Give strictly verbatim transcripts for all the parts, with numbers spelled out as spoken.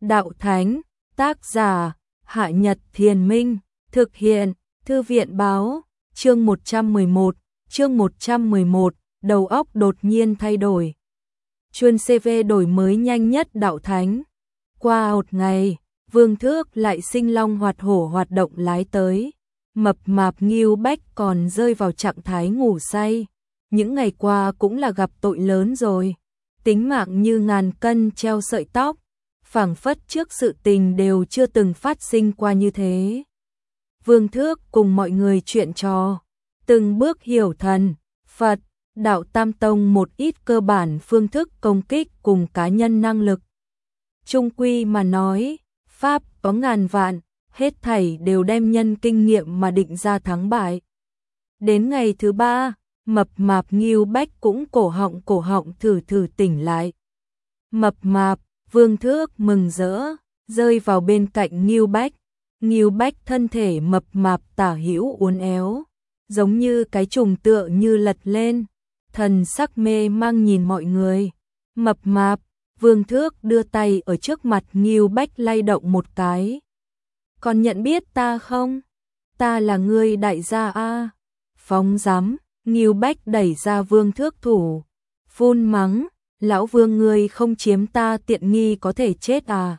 đạo thánh, tác giả, Hạ Nhật Thiền Minh, thực hiện, Thư viện báo, chương một trăm mười một, chương một trăm mười một, đầu óc đột nhiên thay đổi. Chuyên xê vê đổi mới nhanh nhất đạo thánh. Qua một ngày, Vương Thước lại sinh long hoạt hổ hoạt động lái tới. Mập mạp Ngưu Bách còn rơi vào trạng thái ngủ say. Những ngày qua cũng là gặp tội lớn rồi. Tính mạng như ngàn cân treo sợi tóc. Phảng phất trước sự tình đều chưa từng phát sinh qua như thế. Vương Thước cùng mọi người chuyện trò, từng bước hiểu thần, Phật, đạo Tam Tông một ít cơ bản phương thức công kích cùng cá nhân năng lực. Trung quy mà nói, Pháp có ngàn vạn, hết thảy đều đem nhân kinh nghiệm mà định ra thắng bại. Đến ngày thứ ba, mập mạp Ngưu Bách cũng cổ họng cổ họng thử thử tỉnh lại. Mập mạp, Vương Thước mừng rỡ, rơi vào bên cạnh Ngưu Bách. Ngưu Bách thân thể mập mạp tả hữu uốn éo, giống như cái trùng tựa như lật lên, thần sắc mê mang nhìn mọi người. Mập mạp, Vương Thước đưa tay ở trước mặt Ngưu Bách lay động một cái. Còn nhận biết ta không? Ta là ngươi đại gia a. Phóng dám, Ngưu Bách đẩy ra Vương Thước thủ, phun mắng, lão Vương ngươi không chiếm ta tiện nghi có thể chết à?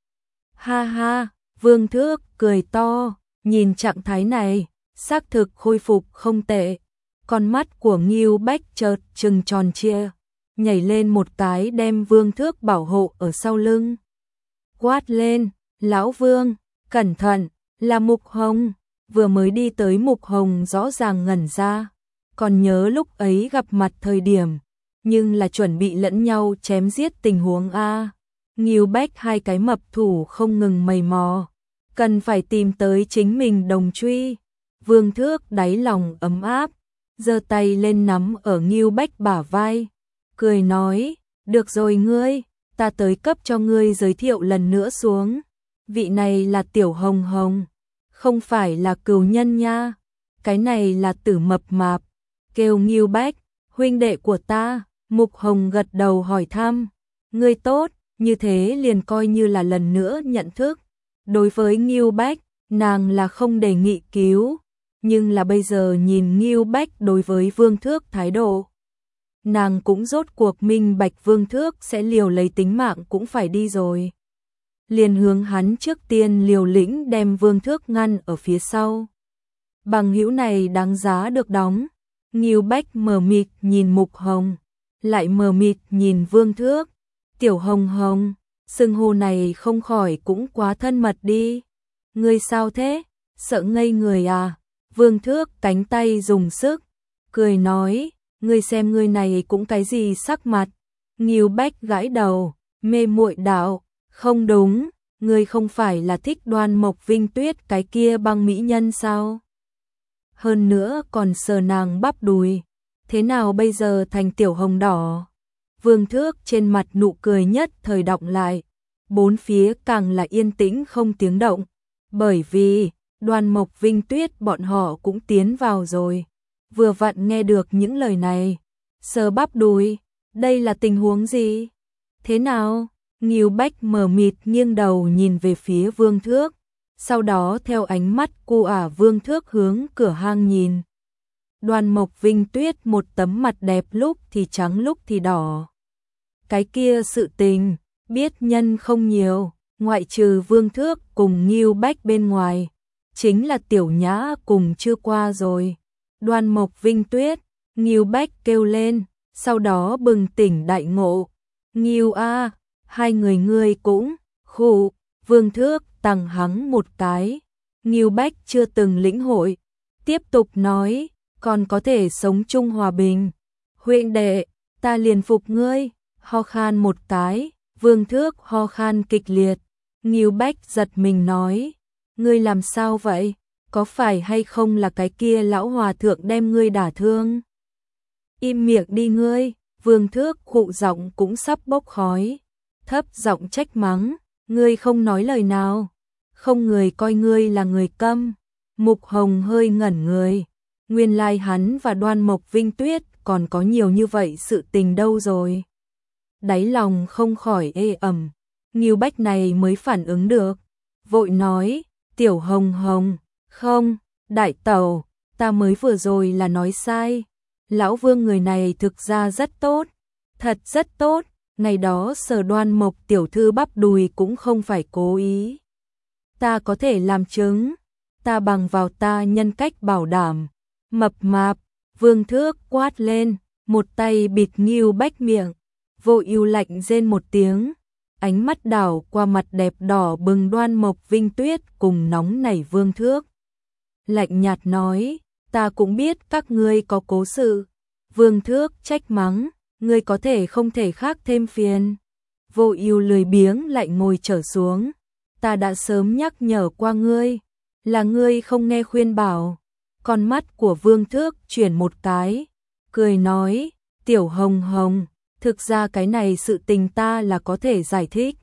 Ha ha, Vương Thước cười to, nhìn trạng thái này, xác thực khôi phục không tệ. Con mắt của Ngưu Bách chợt trừng tròn trịa, nhảy lên một cái đem Vương Thước bảo hộ ở sau lưng. Quát lên, lão Vương, cẩn thận, là Mục Hồng. Vừa mới đi tới Mục Hồng rõ ràng ngẩn ra, còn nhớ lúc ấy gặp mặt thời điểm, nhưng là chuẩn bị lẫn nhau chém giết tình huống a. Ngưu Bách hai cái mập thủ không ngừng mày mò, cần phải tìm tới chính mình đồng truy. Vương Thước đáy lòng ấm áp, giơ tay lên nắm ở Ngưu Bách bả vai, cười nói, được rồi ngươi, ta tới cấp cho ngươi giới thiệu lần nữa xuống. Vị này là Tiểu Hồng Hồng, không phải là cừu nhân nha, cái này là Tử mập mạp, kêu Ngưu Bách, huynh đệ của ta. Mục Hồng gật đầu hỏi thăm, ngươi tốt, như thế liền coi như là lần nữa nhận thức. Đối với Ngưu Bách, nàng là không đề nghị cứu, nhưng là bây giờ nhìn Ngưu Bách đối với Vương Thước thái độ, nàng cũng rốt cuộc minh bạch Vương Thước sẽ liều lấy tính mạng cũng phải đi rồi. Liền hướng hắn trước tiên liều lĩnh đem Vương Thước ngăn ở phía sau. Bằng hữu này đáng giá được đóng. Ngưu Bách mờ mịt nhìn Mục Hồng, lại mờ mịt nhìn Vương Thước. Tiểu Hồng Hồng, xưng hô này không khỏi cũng quá thân mật đi. Ngươi sao thế? Sợ ngây người à? Vương Thước cánh tay dùng sức, cười nói, ngươi xem ngươi này cũng cái gì sắc mặt. Ngưu Bách gãi đầu, mê muội đạo, không đúng, ngươi không phải là thích Đoan Mộc Vinh Tuyết cái kia băng mỹ nhân sao? Hơn nữa còn sờ nàng bắp đùi, thế nào bây giờ thành tiểu hồng đỏ? Vương Thước trên mặt nụ cười nhất thời đọng lại, bốn phía càng là yên tĩnh không tiếng động, bởi vì Đoan Mộc Vinh Tuyết bọn họ cũng tiến vào rồi. Vừa vặn nghe được những lời này, sờ bắp đùi, đây là tình huống gì? Thế nào? Ngưu Bách mờ mịt nghiêng đầu nhìn về phía Vương Thước, sau đó theo ánh mắt cu ả Vương Thước hướng cửa hang nhìn. Đoan Mộc Vinh Tuyết một tấm mặt đẹp lúc thì trắng lúc thì đỏ. Cái kia sự tình, biết nhân không nhiều, ngoại trừ Vương Thước cùng Ngưu Bách bên ngoài, chính là Tiểu Nhã cùng chưa qua rồi. Đoan Mộc Vinh Tuyết, Ngưu Bách kêu lên, sau đó bừng tỉnh đại ngộ. Ngưu a, hai người ngươi cũng, khụ. Vương Thước tằng hắng một cái. Ngưu Bách chưa từng lĩnh hội, tiếp tục nói, còn có thể sống chung hòa bình. Huynh đệ, ta liền phục ngươi. Ho khan một cái, Vương Thước ho khan kịch liệt. Ngưu Bách giật mình nói, ngươi làm sao vậy? Có phải hay không là cái kia lão hòa thượng đem ngươi đả thương? Im miệng đi ngươi. Vương Thước khụ giọng cũng sắp bốc khói, thấp giọng trách mắng, ngươi không nói lời nào, không người coi ngươi là người câm. Mục Hồng hơi ngẩn người, nguyên lai hắn và Đoan Mộc Vinh Tuyết còn có nhiều như vậy sự tình đâu rồi. Đáy lòng không khỏi ê ẩm, Ngưu Bách này mới phản ứng được, vội nói, Tiểu Hồng Hồng, không, đại tẩu, ta mới vừa rồi là nói sai. Lão Vương người này thực ra rất tốt, thật rất tốt, ngày đó Sở Đoan Mộc tiểu thư bắp đùi cũng không phải cố ý. Ta có thể làm chứng, ta bằng vào ta nhân cách bảo đảm. Mập mạp, Vương Thước quát lên, một tay bịt Ngưu Bách miệng, Vô Ưu lạnh rên một tiếng, ánh mắt đảo qua mặt đẹp đỏ bừng Đoan Mộc Vinh Tuyết cùng nóng nảy Vương Thước. Lạnh nhạt nói, ta cũng biết các ngươi có cố sự. Vương Thước trách mắng, ngươi có thể không thể khác thêm phiền. Vô Ưu lười biếng lại ngồi trở xuống, ta đã sớm nhắc nhở qua ngươi, là ngươi không nghe khuyên bảo. Con mắt của Vương Thước chuyển một cái, cười nói, Tiểu Hồng Hồng, thực ra cái này sự tình ta là có thể giải thích.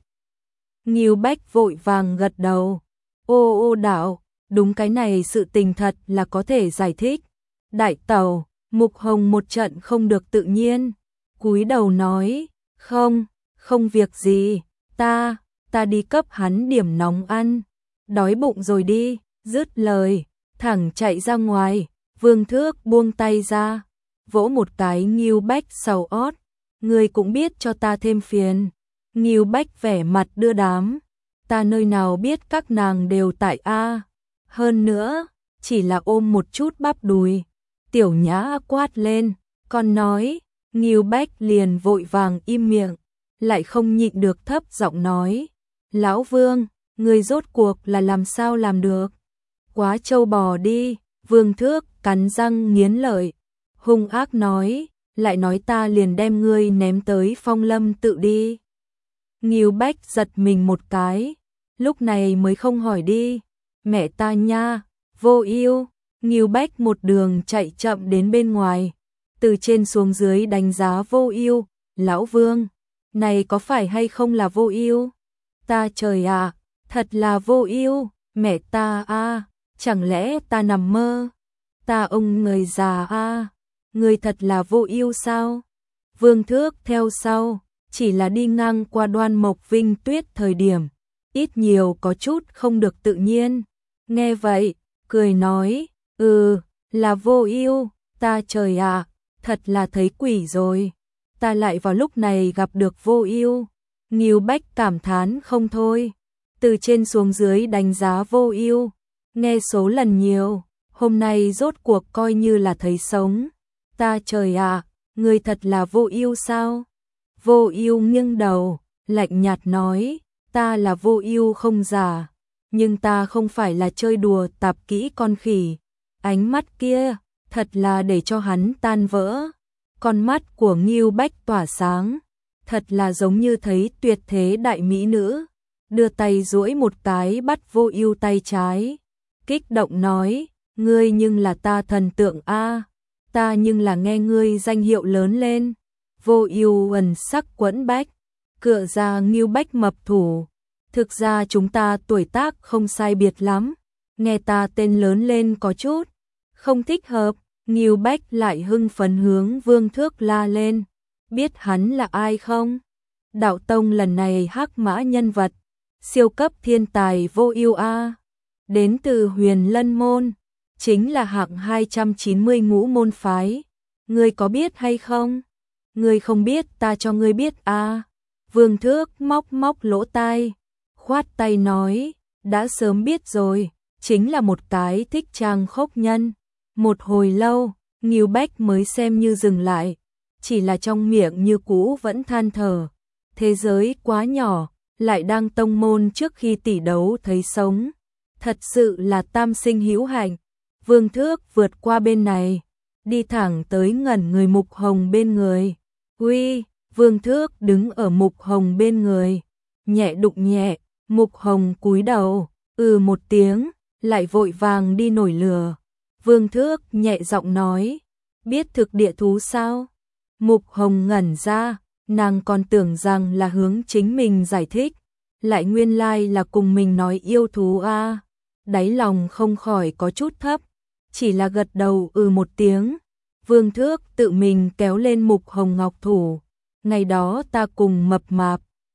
Ngưu Bách vội vàng gật đầu, ô ô đạo, đúng cái này sự tình thật là có thể giải thích. Đại tẩu, Mục Hồng một trận không được tự nhiên, cúi đầu nói, không, không việc gì, ta, ta đi cấp hắn điểm nóng ăn, đói bụng rồi đi, dứt lời, thẳng chạy ra ngoài. Vương Thước buông tay ra, vỗ một cái Ngưu Bách sầu ót, ngươi cũng biết cho ta thêm phiền. Ngưu Bách vẻ mặt đưa đám, ta nơi nào biết các nàng đều tại A, hơn nữa, chỉ là ôm một chút bắp đùi. Tiểu Nhã quát lên, còn nói, Ngưu Bách liền vội vàng im miệng, lại không nhịn được thấp giọng nói, Lão Vương, ngươi rốt cuộc là làm sao làm được? Quá trâu bò đi. Vương Thước cắn răng nghiến lợi, hung ác nói, lại nói ta liền đem ngươi ném tới Phong Lâm tự đi. Ngưu Bách giật mình một cái, lúc này mới không hỏi đi, mẹ ta nha. Vô Ưu. Ngưu Bách một đường chạy chậm đến bên ngoài, từ trên xuống dưới đánh giá Vô Ưu, Lão Vương, này có phải hay không là Vô Ưu? Ta trời ạ, thật là Vô Ưu, mẹ ta a, chẳng lẽ ta nằm mơ? Ta ông người già a, người thật là Vô Ưu sao? Vương Thước theo sau, chỉ là đi ngang qua Đoan Mộc Vinh Tuyết thời điểm, ít nhiều có chút không được tự nhiên. Nghe vậy, cười nói, ừ, là Vô Ưu, ta trời ạ, thật là thấy quỷ rồi. Ta lại vào lúc này gặp được Vô Ưu. Ngưu Bách cảm thán không thôi, từ trên xuống dưới đánh giá Vô Ưu, nghe số lần nhiều, hôm nay rốt cuộc coi như là thấy sống. Ta trời ạ, ngươi thật là Vô Ưu sao? Vô Ưu nghiêng đầu, lạnh nhạt nói, ta là Vô Ưu không giả, nhưng ta không phải là chơi đùa tạp kỹ con khỉ. Ánh mắt kia, thật là để cho hắn tan vỡ. Con mắt của Ngưu Bách tỏa sáng, thật là giống như thấy tuyệt thế đại mỹ nữ, đưa tay duỗi một cái bắt Vô Ưu tay trái, kích động nói, ngươi nhưng là ta thần tượng a, ta nhưng là nghe ngươi danh hiệu lớn lên. Vô Ưu ẩn sắc quẫn bách, cựa ra Ngưu Bách mập thủ, thực ra chúng ta tuổi tác không sai biệt lắm, nghe ta tên lớn lên có chút không thích hợp. Ngưu Bách lại hưng phấn hướng Vương Thước la lên, biết hắn là ai không? Đạo tông lần này hắc mã nhân vật, siêu cấp thiên tài Vô Ưu a, đến từ Huyền Lân môn, chính là hạng hai trăm chín mươi ngũ môn phái. Ngươi có biết hay không? Ngươi không biết ta cho ngươi biết a. Vương Thước móc móc lỗ tai, khoát tay nói, đã sớm biết rồi, chính là một cái thích trang khốc nhân. Một hồi lâu, Ngưu Bách mới xem như dừng lại, chỉ là trong miệng như cũ vẫn than thở, thế giới quá nhỏ, lại đang tông môn trước khi tỷ đấu thấy sống, thật sự là tam sinh hữu hạnh. Vương Thước vượt qua bên này, đi thẳng tới ngẩn người Mục Hồng bên người. Uy, Vương Thước đứng ở Mục Hồng bên người, nhẹ đụng nhẹ, Mục Hồng cúi đầu, ừ một tiếng, lại vội vàng đi nổi lửa. Vương Thước nhẹ giọng nói, biết thực địa thú sao? Mục Hồng ngẩn ra, nàng còn tưởng rằng là hướng chính mình giải thích, lại nguyên lai là cùng mình nói yêu thú a. Đáy lòng không khỏi có chút thấp, chỉ là gật đầu ừ một tiếng. Vương Thước tự mình kéo lên Mục Hồng ngọc thủ, ngày đó ta cùng mập mạp,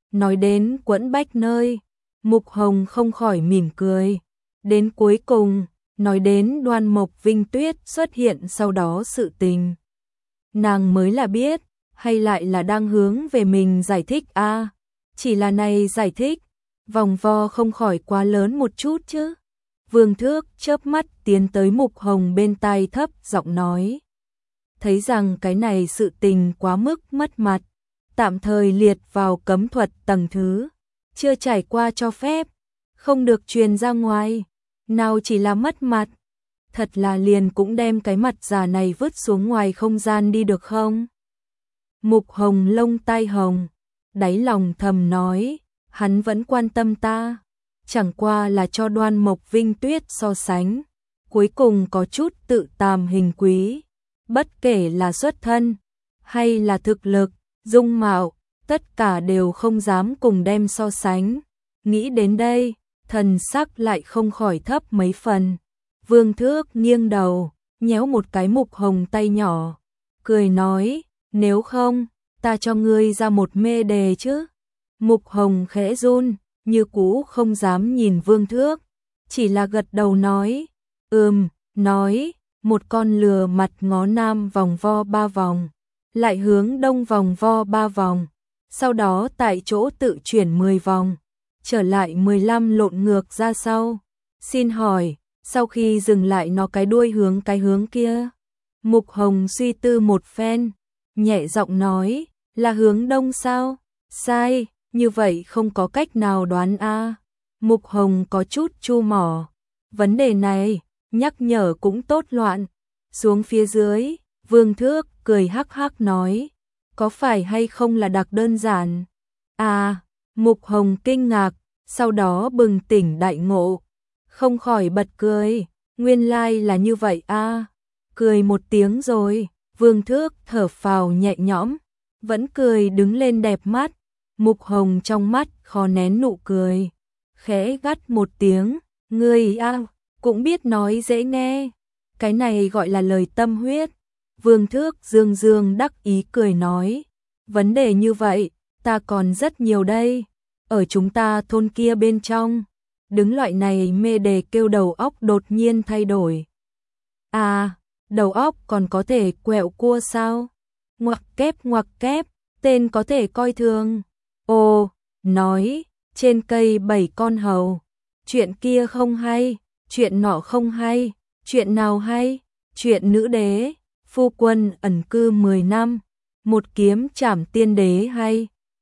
nói đến quẫn bách nơi, Mục Hồng không khỏi mỉm cười. Đến cuối cùng, nói đến Đoan Mộc Vinh Tuyết xuất hiện sau đó sự tình. Nàng mới là biết, hay lại là đang hướng về mình giải thích a à, chỉ là này giải thích, vòng vo không khỏi quá lớn một chút chứ. Vương Thước chớp mắt tiến tới Mục Hồng bên tai thấp giọng nói. Thấy rằng cái này sự tình quá mức mất mặt, tạm thời liệt vào cấm thuật tầng thứ, chưa trải qua cho phép, không được truyền ra ngoài, nào chỉ là mất mặt, thật là liền cũng đem cái mặt già này vứt xuống ngoài không gian đi được không? Mục Hồng lông tai hồng, đáy lòng thầm nói, hắn vẫn quan tâm ta, chẳng qua là cho Đoan Mộc Vinh Tuyết so sánh, cuối cùng có chút tự tàm hình quý, bất kể là xuất thân hay là thực lực, dung mạo, tất cả đều không dám cùng đem so sánh. Nghĩ đến đây, thần sắc lại không khỏi thấp mấy phần. Vương Thước nghiêng đầu, nhéo một cái Mục Hồng tay nhỏ, cười nói, nếu không, ta cho ngươi ra một mê đề chứ. Mục Hồng khẽ run, như cũ không dám nhìn Vương Thước, chỉ là gật đầu nói, ừm, nói, một con lừa mặt ngó nam vòng vo ba vòng, lại hướng đông vòng vo ba vòng, sau đó tại chỗ tự chuyển mười vòng, trở lại mười lăm lộn ngược ra sau. Xin hỏi, sau khi dừng lại nó cái đuôi hướng cái hướng kia? Mục Hồng suy tư một phen, nhẹ giọng nói, là hướng đông sao? Sai, như vậy không có cách nào đoán a. Mục Hồng có chút chu mỏ, vấn đề này, nhắc nhở cũng tốt loạn. Xuống phía dưới, Vương Thước cười hắc hắc nói, có phải hay không là đặc đơn giản? À, Mục Hồng kinh ngạc, sau đó bừng tỉnh đại ngộ, không khỏi bật cười, nguyên lai là như vậy a. Cười một tiếng rồi, Vương Thước thở phào nhẹ nhõm, vẫn cười đứng lên đẹp mắt. Mục Hồng trong mắt khó nén nụ cười, khẽ gắt một tiếng, ngươi a, cũng biết nói dễ nghe, cái này gọi là lời tâm huyết. Vương Thước dương dương đắc ý cười nói, vấn đề như vậy, ta còn rất nhiều đây, ở chúng ta thôn kia bên trong, đứng loại này mê đề kêu đầu óc đột nhiên thay đổi. À, đầu óc còn có thể quẹo cua sao? Ngoặc kép ngoặc kép, tên có thể coi thường. Ồ, nói, trên cây bảy con hầu, chuyện kia không hay, chuyện nọ không hay, chuyện nào hay, chuyện nữ đế, phu quân ẩn cư mười năm, một kiếm trảm tiên đế hay,